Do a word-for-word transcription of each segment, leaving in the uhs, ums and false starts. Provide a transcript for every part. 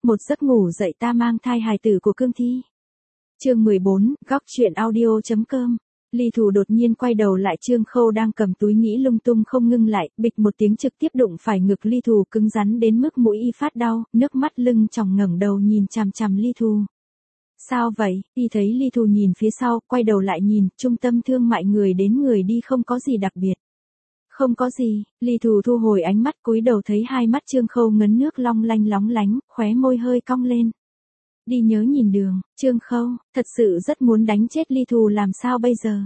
một giấc ngủ dậy ta mang thai hài tử của Cương Thi. Chương mười bốn, góc chuyện audio.com. Ly Thù đột nhiên quay đầu lại, Trương Khâu đang cầm túi nghĩ lung tung không ngưng lại, bịch một tiếng trực tiếp đụng phải ngực Ly Thù, cứng rắn đến mức mũi y phát đau, nước mắt lưng tròng, ngẩng đầu nhìn chằm chằm Ly Thù. Sao vậy? Y thấy Ly Thù nhìn phía sau, quay đầu lại nhìn, trung tâm thương mại người đến người đi, không có gì đặc biệt. Không có gì, Ly Thù thu hồi ánh mắt, cúi đầu thấy hai mắt Trương Khâu ngấn nước long lanh lóng lánh, khóe môi hơi cong lên. Đi nhớ nhìn đường, Trương Khâu, thật sự rất muốn đánh chết Ly Thù, làm sao bây giờ?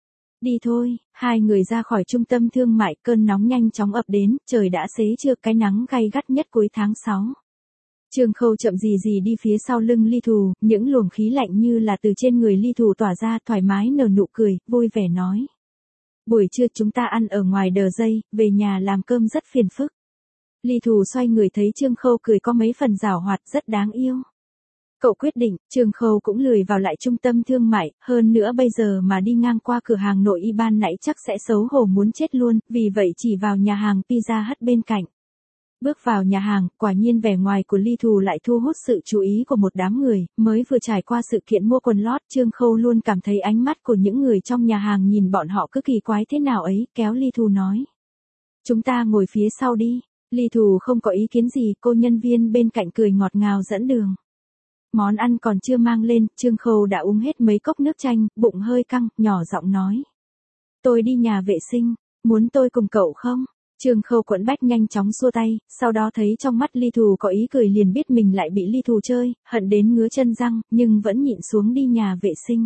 Đi thôi, hai người ra khỏi trung tâm thương mại, cơn nóng nhanh chóng ập đến, trời đã xế trưa, cái nắng gay gắt nhất cuối tháng sáu. Trương Khâu chậm gì gì đi phía sau lưng Ly Thù, những luồng khí lạnh như là từ trên người Ly Thù tỏa ra, thoải mái nở nụ cười, vui vẻ nói. Buổi trưa chúng ta ăn ở ngoài đờ dây, về nhà làm cơm rất phiền phức. Ly Thù xoay người thấy Trương Khâu cười có mấy phần giảo hoạt, rất đáng yêu. Cậu quyết định, Trương Khâu cũng lười vào lại trung tâm thương mại, hơn nữa bây giờ mà đi ngang qua cửa hàng nội y ban nãy chắc sẽ xấu hổ muốn chết luôn, vì vậy chỉ vào nhà hàng Pizza Hut bên cạnh. Bước vào nhà hàng, quả nhiên vẻ ngoài của Ly Thù lại thu hút sự chú ý của một đám người, mới vừa trải qua sự kiện mua quần lót, Trương Khâu luôn cảm thấy ánh mắt của những người trong nhà hàng nhìn bọn họ cứ kỳ quái thế nào ấy, kéo Ly Thù nói. Chúng ta ngồi phía sau đi. Ly Thù không có ý kiến gì, cô nhân viên bên cạnh cười ngọt ngào dẫn đường. Món ăn còn chưa mang lên, Trương Khâu đã uống hết mấy cốc nước chanh, bụng hơi căng, nhỏ giọng nói. Tôi đi nhà vệ sinh, muốn tôi cùng cậu không? Trương Khâu quẫn bách nhanh chóng xua tay, sau đó thấy trong mắt Ly Thù có ý cười liền biết mình lại bị Ly Thù chơi, hận đến ngứa chân răng, nhưng vẫn nhịn xuống đi nhà vệ sinh.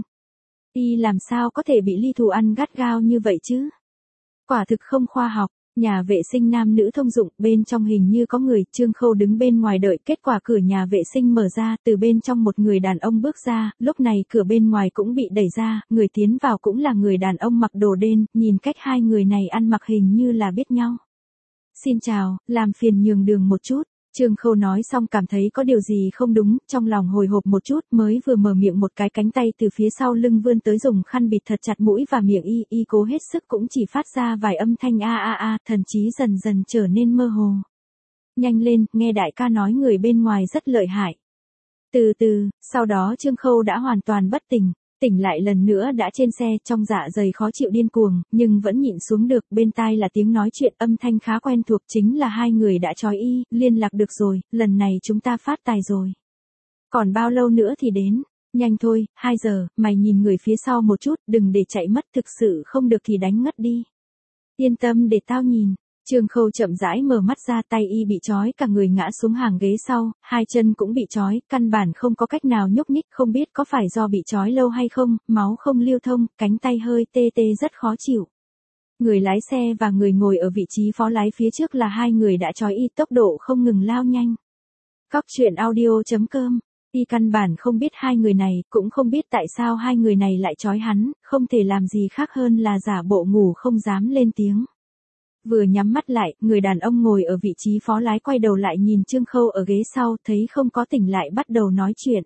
Y làm sao có thể bị Ly Thù ăn gắt gao như vậy chứ? Quả thực không khoa học. Nhà vệ sinh nam nữ thông dụng, bên trong hình như có người, Trương Khâu đứng bên ngoài đợi, kết quả cửa nhà vệ sinh mở ra, từ bên trong một người đàn ông bước ra, lúc này cửa bên ngoài cũng bị đẩy ra, người tiến vào cũng là người đàn ông mặc đồ đen, nhìn cách hai người này ăn mặc hình như là biết nhau. Xin chào, làm phiền nhường đường một chút. Trương Khâu nói xong cảm thấy có điều gì không đúng, trong lòng hồi hộp một chút, mới vừa mở miệng một cái cánh tay từ phía sau lưng vươn tới dùng khăn bịt thật chặt mũi và miệng y, y cố hết sức cũng chỉ phát ra vài âm thanh a a a, thần trí dần dần trở nên mơ hồ. Nhanh lên, nghe đại ca nói người bên ngoài rất lợi hại. Từ từ, sau đó Trương Khâu đã hoàn toàn bất tỉnh. Tỉnh lại lần nữa đã trên xe, trong dạ dày khó chịu điên cuồng, nhưng vẫn nhịn xuống được, bên tai là tiếng nói chuyện âm thanh khá quen thuộc, chính là hai người đã trói y, liên lạc được rồi, lần này chúng ta phát tài rồi. Còn bao lâu nữa thì đến? Nhanh thôi, hai giờ, mày nhìn người phía sau một chút, đừng để chạy mất, thực sự không được thì đánh ngất đi. Yên tâm để tao nhìn. Trương Khâu chậm rãi mở mắt ra, tay y bị trói, cả người ngã xuống hàng ghế sau, hai chân cũng bị trói, căn bản không có cách nào nhúc nhích, không biết có phải do bị trói lâu hay không, máu không lưu thông, cánh tay hơi tê tê rất khó chịu. Người lái xe và người ngồi ở vị trí phó lái phía trước là hai người đã trói y, tốc độ không ngừng lao nhanh. Góc chuyện audio.com. Y căn bản không biết hai người này, cũng không biết tại sao hai người này lại trói hắn, không thể làm gì khác hơn là giả bộ ngủ không dám lên tiếng. Vừa nhắm mắt lại, người đàn ông ngồi ở vị trí phó lái quay đầu lại nhìn Trương Khâu ở ghế sau, thấy không có tỉnh lại bắt đầu nói chuyện.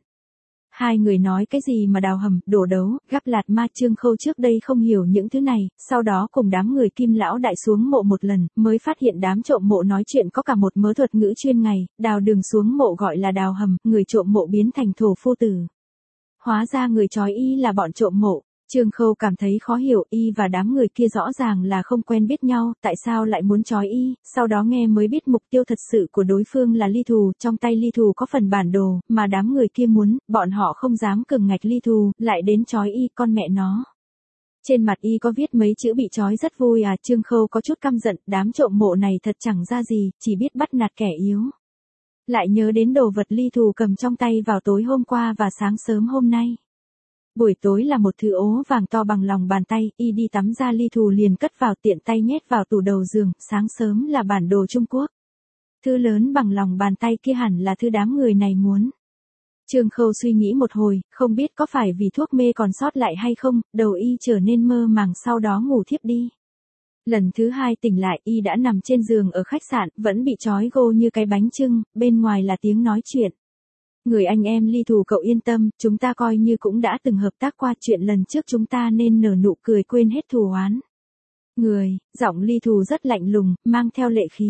Hai người nói cái gì mà đào hầm, đổ đấu, gắp lạt ma, Trương Khâu trước đây không hiểu những thứ này, sau đó cùng đám người Kim lão đại xuống mộ một lần, mới phát hiện đám trộm mộ nói chuyện có cả một mớ thuật ngữ chuyên ngày, đào đường xuống mộ gọi là đào hầm, người trộm mộ biến thành thổ phu tử. Hóa ra người trói y là bọn trộm mộ. Trương Khâu cảm thấy khó hiểu, y và đám người kia rõ ràng là không quen biết nhau, tại sao lại muốn trói y, sau đó nghe mới biết mục tiêu thật sự của đối phương là Ly Thù, trong tay Ly Thù có phần bản đồ, mà đám người kia muốn, bọn họ không dám cừng ngạch Ly Thù, lại đến trói y, con mẹ nó. Trên mặt y có viết mấy chữ bị trói rất vui à, Trương Khâu có chút căm giận, đám trộm mộ này thật chẳng ra gì, chỉ biết bắt nạt kẻ yếu. Lại nhớ đến đồ vật Ly Thù cầm trong tay vào tối hôm qua và sáng sớm hôm nay. Buổi tối là một thứ ố vàng to bằng lòng bàn tay, y đi tắm ra, Ly Thù liền cất vào tiện tay nhét vào tủ đầu giường, sáng sớm là bản đồ Trung Quốc. Thứ lớn bằng lòng bàn tay kia hẳn là thứ đám người này muốn. Trương Khâu suy nghĩ một hồi, không biết có phải vì thuốc mê còn sót lại hay không, đầu y trở nên mơ màng sau đó ngủ thiếp đi. Lần thứ hai tỉnh lại, y đã nằm trên giường ở khách sạn, vẫn bị trói gô như cái bánh chưng, bên ngoài là tiếng nói chuyện. Người anh em Ly Thù cậu yên tâm, chúng ta coi như cũng đã từng hợp tác qua, chuyện lần trước chúng ta nên nở nụ cười quên hết thù oán. Người, giọng Ly Thù rất lạnh lùng, mang theo lệ khí.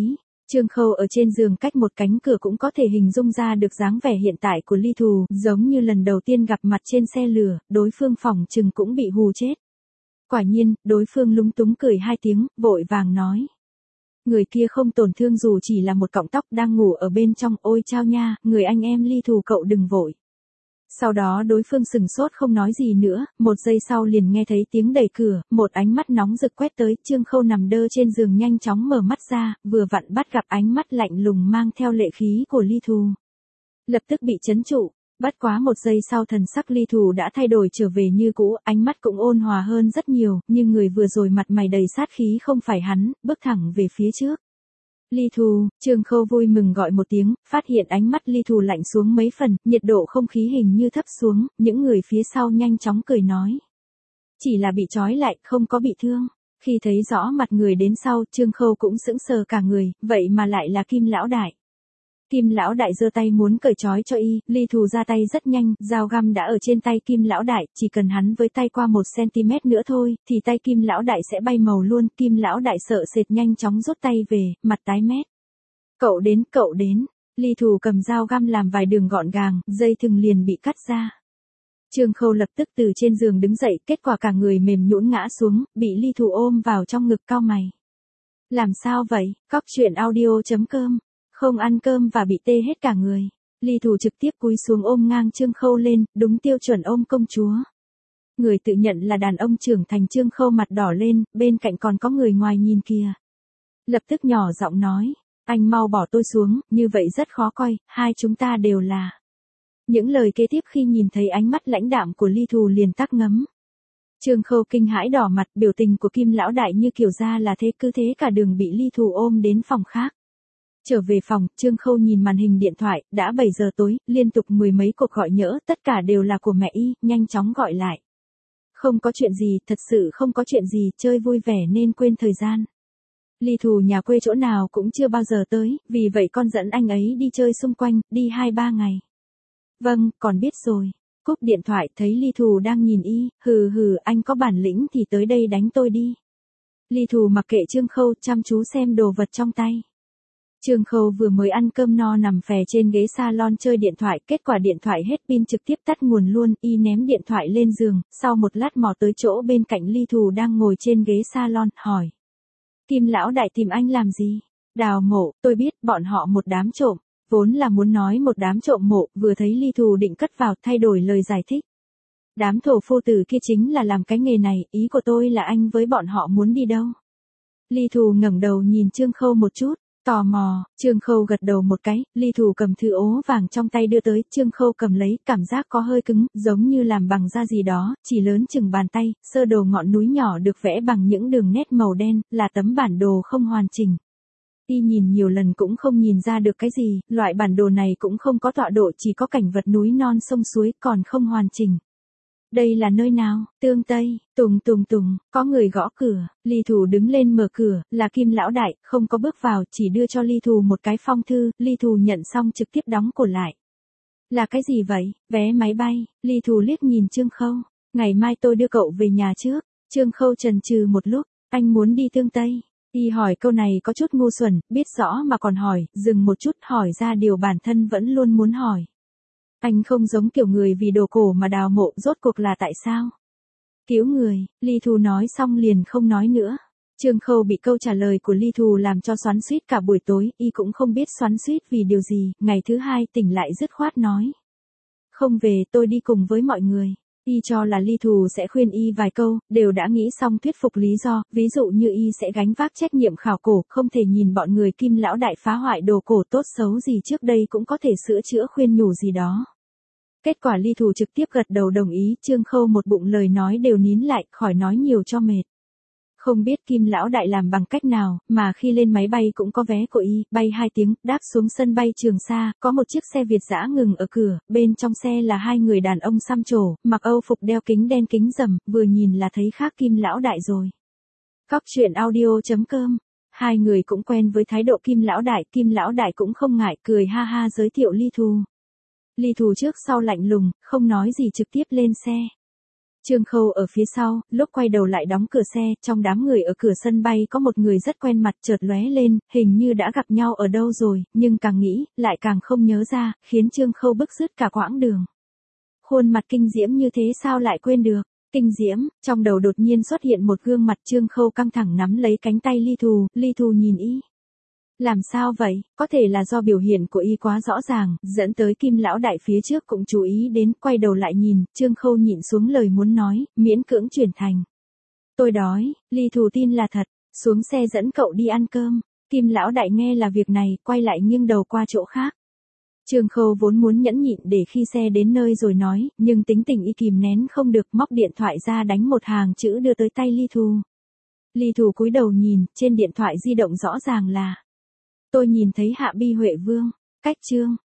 Trương Khâu ở trên giường cách một cánh cửa cũng có thể hình dung ra được dáng vẻ hiện tại của Ly Thù, giống như lần đầu tiên gặp mặt trên xe lửa, đối phương phỏng chừng cũng bị hù chết. Quả nhiên, đối phương lúng túng cười hai tiếng, vội vàng nói. Người kia không tổn thương dù chỉ là một cọng tóc đang ngủ ở bên trong, ôi chao nha, người anh em Ly Thù cậu đừng vội. Sau đó đối phương sừng sốt không nói gì nữa, một giây sau liền nghe thấy tiếng đẩy cửa, một ánh mắt nóng rực quét tới, Trương Khâu nằm đơ trên giường nhanh chóng mở mắt ra, vừa vặn bắt gặp ánh mắt lạnh lùng mang theo lệ khí của Ly Thù. Lập tức bị chấn trụ, bất quá một giây sau thần sắc Ly Thù đã thay đổi trở về như cũ, ánh mắt cũng ôn hòa hơn rất nhiều, nhưng người vừa rồi mặt mày đầy sát khí không phải hắn, bước thẳng về phía trước. Ly Thù, Trương Khâu vui mừng gọi một tiếng, phát hiện ánh mắt Ly Thù lạnh xuống mấy phần, nhiệt độ không khí hình như thấp xuống, những người phía sau nhanh chóng cười nói. Chỉ là bị trói lại, không có bị thương. Khi thấy rõ mặt người đến sau, Trương Khâu cũng sững sờ cả người, vậy mà lại là Kim Lão Đại. Kim Lão Đại giơ tay muốn cởi trói cho y, Ly Thù ra tay rất nhanh, dao găm đã ở trên tay Kim Lão Đại, chỉ cần hắn với tay qua một xăng-ti-mét nữa thôi, thì tay Kim Lão Đại sẽ bay màu luôn, Kim Lão Đại sợ sệt nhanh chóng rút tay về, mặt tái mét. Cậu đến, cậu đến, Ly Thù cầm dao găm làm vài đường gọn gàng, dây thừng liền bị cắt ra. Trương Khâu lập tức từ trên giường đứng dậy, kết quả cả người mềm nhũn ngã xuống, bị Ly Thù ôm vào trong ngực cau mày. Làm sao vậy, Cóc Truyện Audio chấm com. Không ăn cơm và bị tê hết cả người. Ly Thù trực tiếp cúi xuống ôm ngang Trương Khâu lên, đúng tiêu chuẩn ôm công chúa. Người tự nhận là đàn ông trưởng thành, Trương Khâu mặt đỏ lên, bên cạnh còn có người ngoài nhìn kìa. Lập tức nhỏ giọng nói, anh mau bỏ tôi xuống, như vậy rất khó coi, hai chúng ta đều là. Những lời kế tiếp khi nhìn thấy ánh mắt lãnh đạm của Ly Thù liền tắc ngấm. Trương Khâu kinh hãi đỏ mặt, biểu tình của Kim Lão Đại như kiểu ra là thế, cứ thế cả đường bị Ly Thù ôm đến phòng khác. Trở về phòng, Trương Khâu nhìn màn hình điện thoại, đã bảy giờ tối, liên tục mười mấy cuộc gọi nhỡ, tất cả đều là của mẹ y, nhanh chóng gọi lại. Không có chuyện gì, thật sự không có chuyện gì, chơi vui vẻ nên quên thời gian. Ly Thù nhà quê chỗ nào cũng chưa bao giờ tới, vì vậy con dẫn anh ấy đi chơi xung quanh, đi hai ba ngày. Vâng, con biết rồi. Cúp điện thoại thấy Ly Thù đang nhìn y, hừ hừ, anh có bản lĩnh thì tới đây đánh tôi đi. Ly Thù mặc kệ Trương Khâu, chăm chú xem đồ vật trong tay. Trương Khâu vừa mới ăn cơm no nằm phè trên ghế salon chơi điện thoại, kết quả điện thoại hết pin trực tiếp tắt nguồn luôn, y ném điện thoại lên giường, sau một lát mò tới chỗ bên cạnh Ly Thù đang ngồi trên ghế salon, hỏi. Kim Lão Đại tìm anh làm gì? Đào mộ, tôi biết, bọn họ một đám trộm, vốn là muốn nói một đám trộm mộ, vừa thấy Ly Thù định cất vào, thay đổi lời giải thích. Đám thổ phô tử kia chính là làm cái nghề này, ý của tôi là anh với bọn họ muốn đi đâu? Ly Thù ngẩng đầu nhìn Trương Khâu một chút. Tò mò, Trương Khâu gật đầu một cái, Ly Thù cầm thư ố vàng trong tay đưa tới, Trương Khâu cầm lấy, cảm giác có hơi cứng, giống như làm bằng da gì đó, chỉ lớn chừng bàn tay, sơ đồ ngọn núi nhỏ được vẽ bằng những đường nét màu đen, là tấm bản đồ không hoàn chỉnh. Y nhìn nhiều lần cũng không nhìn ra được cái gì, loại bản đồ này cũng không có tọa độ, chỉ có cảnh vật núi non sông suối, còn không hoàn chỉnh. Đây là nơi nào? Tương Tây, tùng tùng tùng, có người gõ cửa, Ly Thù đứng lên mở cửa, là Kim Lão Đại, không có bước vào, chỉ đưa cho Ly Thù một cái phong thư, Ly Thù nhận xong trực tiếp đóng cổ lại. Là cái gì vậy? Vé máy bay, Ly Thù liếc nhìn Trương Khâu, ngày mai tôi đưa cậu về nhà trước. Trương Khâu chần chừ một lúc, anh muốn đi Tương Tây. Y hỏi câu này có chút ngu xuẩn, biết rõ mà còn hỏi, dừng một chút hỏi ra điều bản thân vẫn luôn muốn hỏi. Anh không giống kiểu người vì đồ cổ mà đào mộ, rốt cuộc là tại sao? Cứu người, Ly Thù nói xong liền không nói nữa. Trương Khâu bị câu trả lời của Ly Thù làm cho xoắn xuýt cả buổi tối, y cũng không biết xoắn xuýt vì điều gì, ngày thứ hai tỉnh lại dứt khoát nói. Không về, tôi đi cùng với mọi người. Y cho là Ly Thù sẽ khuyên y vài câu, đều đã nghĩ xong thuyết phục lý do, ví dụ như y sẽ gánh vác trách nhiệm khảo cổ, không thể nhìn bọn người Kim Lão Đại phá hoại đồ cổ tốt xấu gì trước đây cũng có thể sửa chữa khuyên nhủ gì đó. Kết quả Ly Thù trực tiếp gật đầu đồng ý, Trương Khâu một bụng lời nói đều nín lại, khỏi nói nhiều cho mệt. Không biết Kim Lão Đại làm bằng cách nào, mà khi lên máy bay cũng có vé của y, bay hai tiếng, đáp xuống sân bay Trường Sa, có một chiếc xe Việt dã ngừng ở cửa, bên trong xe là hai người đàn ông xăm trổ, mặc âu phục đeo kính đen kính rầm, vừa nhìn là thấy khác Kim Lão Đại rồi. Cóc Truyện Audio chấm com. Hai người cũng quen với thái độ Kim Lão Đại, Kim Lão Đại cũng không ngại, cười ha ha giới thiệu Ly Thù. Ly Thù trước sau lạnh lùng, không nói gì trực tiếp lên xe. Trương Khâu ở phía sau, lúc quay đầu lại đóng cửa xe, trong đám người ở cửa sân bay có một người rất quen mặt chợt lóe lên, hình như đã gặp nhau ở đâu rồi, nhưng càng nghĩ, lại càng không nhớ ra, khiến Trương Khâu bứt rứt cả quãng đường. Khuôn mặt kinh diễm như thế sao lại quên được? Kinh diễm, trong đầu đột nhiên xuất hiện một gương mặt. Trương Khâu căng thẳng nắm lấy cánh tay Ly Thù, Ly Thù nhìn y. Làm sao vậy, có thể là do biểu hiện của y quá rõ ràng, dẫn tới Kim lão đại phía trước cũng chú ý đến, quay đầu lại nhìn, Trương Khâu nhịn xuống lời muốn nói, miễn cưỡng chuyển thành. Tôi đói, Ly Thù tin là thật, xuống xe dẫn cậu đi ăn cơm. Kim lão đại nghe là việc này, quay lại nghiêng đầu qua chỗ khác. Trương Khâu vốn muốn nhẫn nhịn để khi xe đến nơi rồi nói, nhưng tính tình y kìm nén không được, móc điện thoại ra đánh một hàng chữ đưa tới tay Ly Thù. Ly Thù cúi đầu nhìn, trên điện thoại di động rõ ràng là: tôi nhìn thấy Hạ Bi Huệ Vương, cách chương.